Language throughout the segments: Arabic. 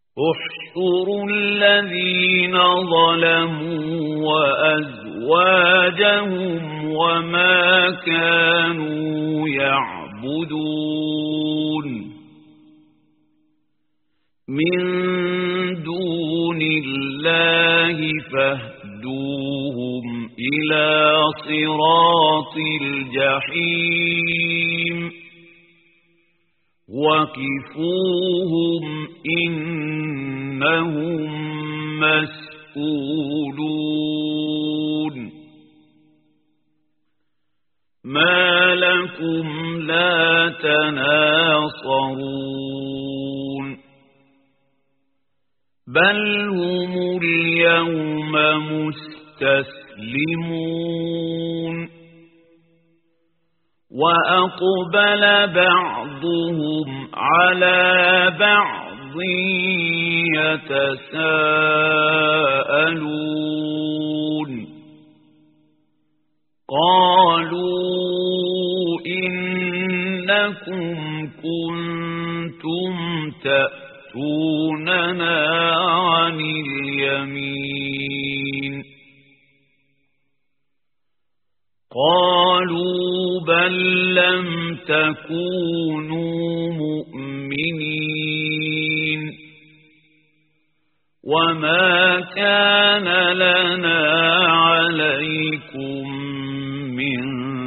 احشروا الذين ظلموا وأزواجهم وما كانوا يعبدون من دون الله فاهدوهم إلى صراط الجحيم وقفوهم إنهم مسئولون ما لكم لا تناصرون بل هم اليوم مستسلمون وأقبل بعضهم على بعض يتساءلون قالوا إنكم كنتم تأتوننا عن اليمين قالوا بل لم تكونوا مؤمنين وما كان لنا عليكم من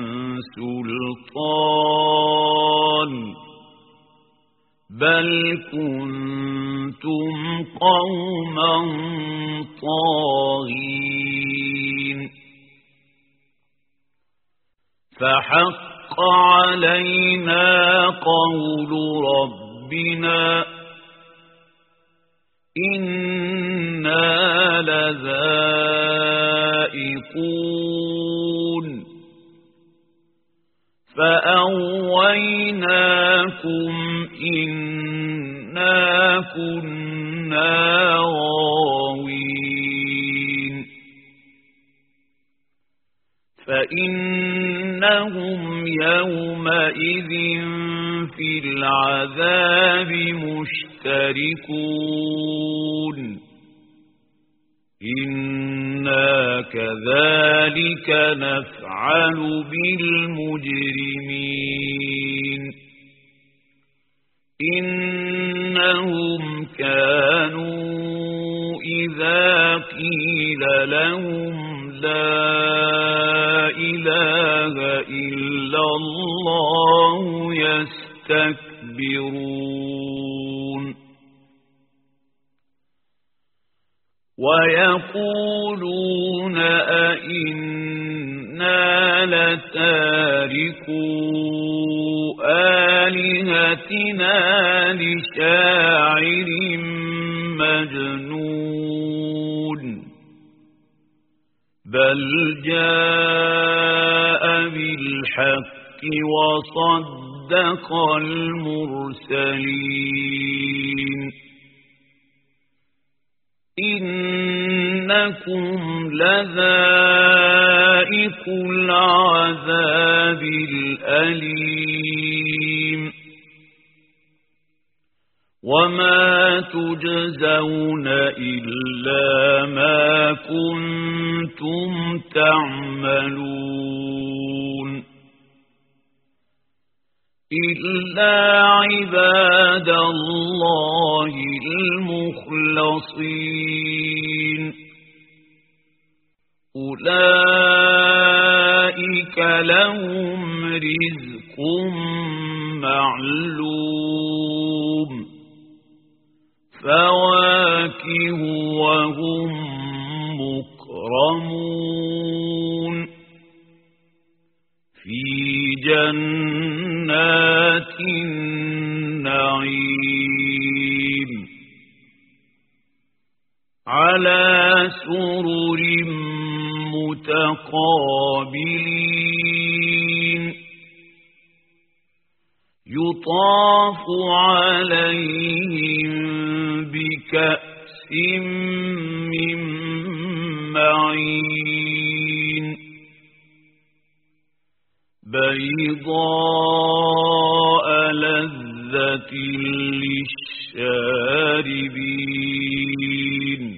سلطان بل كنتم قوما طاغين فحق علينا قول ربنا إنا لذائقون فأغويناكم إنا كنا غاوين فإنهم يومئذ في العذاب مشتركون إنا كذلك نفعل بالمجرمين إنهم كانوا إذا قيل لهم لا إله إلا الله يستكبرون ويقولون أئنا لتاركو آلهتنا لشاعر مجنون بل جاء بالحق وصدق المرسلين إنكم لذائق العذاب الأليم وما تجزون إلا ما كنتم تعملون إلا عباد الله المخلصين أولئك لهم رزق معلوم فواكه وهم مكرمون في جنات النعيم على سرر متقابلين يطاف عليهم بكأس من معين بيضاء لذة للشاربين شاربين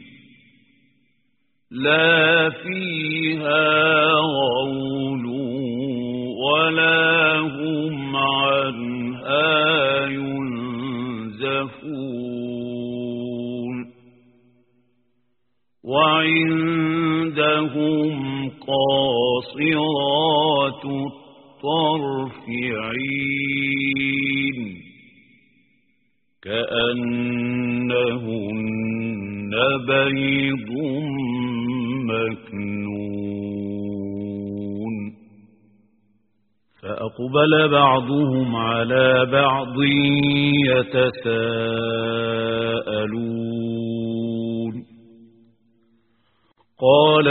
لا فيها غول ولا هم عنها ينزفون وعندهم قاصرات الطرف عين كأنهن بيض مكنون فأقبل بعضهم على بعض يتساءلون قال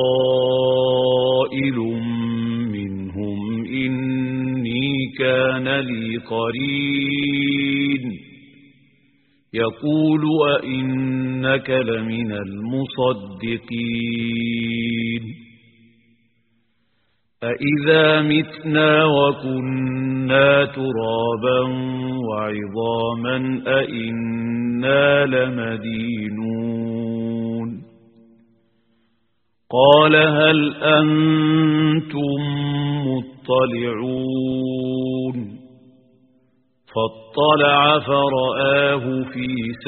قائل منهم إني كان لي قرين يقول أئنك لمن المصدقين أإذا متنا وكنا ترابا وعظاما أئنا لمدينون قال هل أنتم مطلعون فاطلع فرآه في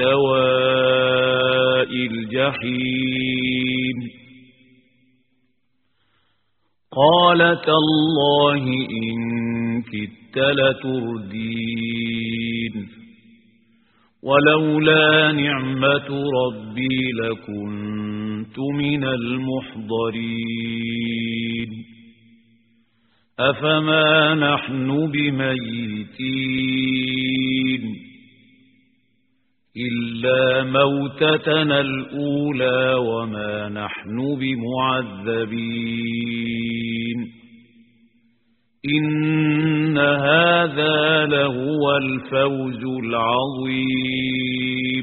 سواء الجحيم قال تالله إن كدت لتردين ولولا نعمة ربي لكنت من المحضرين أفما نحن بميتين إلا موتتنا الأولى وما نحن بمعذبين إن هذا لهو الفوز العظيم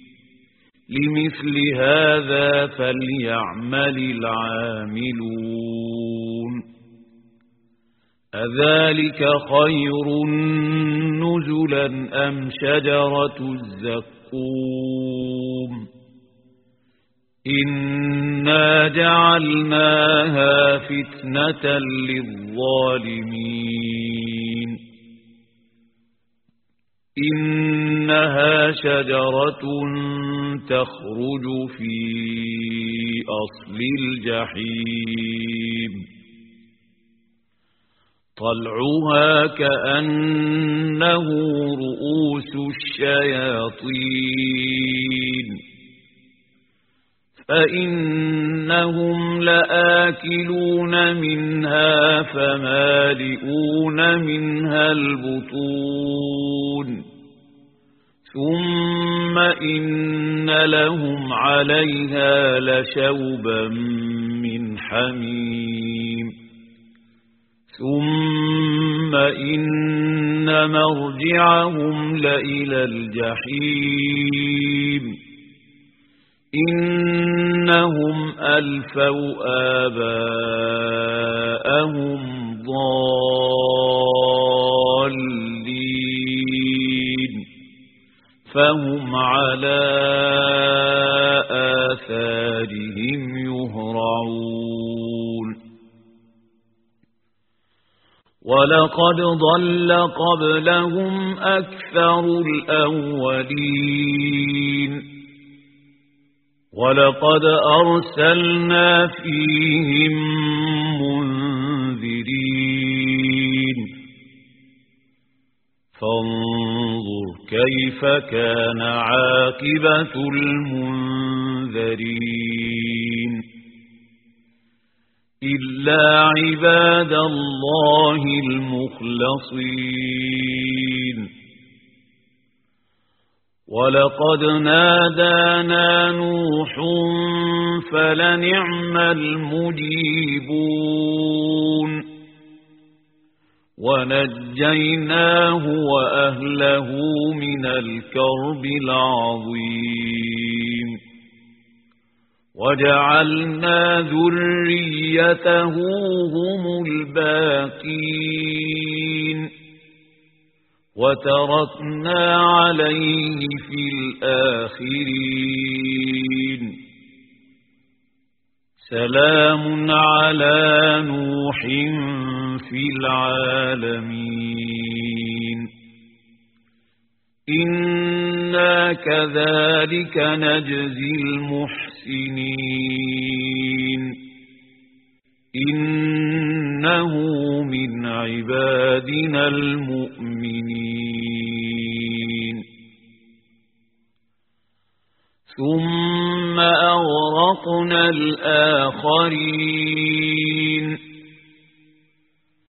لمثل هذا فليعمل العاملون أذلك خير نزلا أم شجرة الزقوم إنا جعلناها فتنة للظالمين إنها شجرة تخرج في أصل الجحيم طلعها كأنه رؤوس الشياطين فإنهم لآكلون منها فمالئون منها البطون ثم إن لهم عليها لشوبا من حميم ثم إن مرجعهم لإلى الجحيم إنهم ألفوا آباءهم ضالين فهم على آثارهم يهرعون ولقد ضل قبلهم أكثر الأولين ولقد أرسلنا فيهم منذرين فانظر كيف كان عاقبة المنذرين إلا عباد الله المخلصين ولقد نادانا نوح فلنعم المجيبون ونجيناه وأهله من الكرب العظيم وجعلنا ذريته هم الباقين وتركنا عليه في الآخرين سلام على نوح في العالمين إنا كذلك نجزي المحسنين إنه من عبادنا المؤمنين ثم أغرقنا الآخرين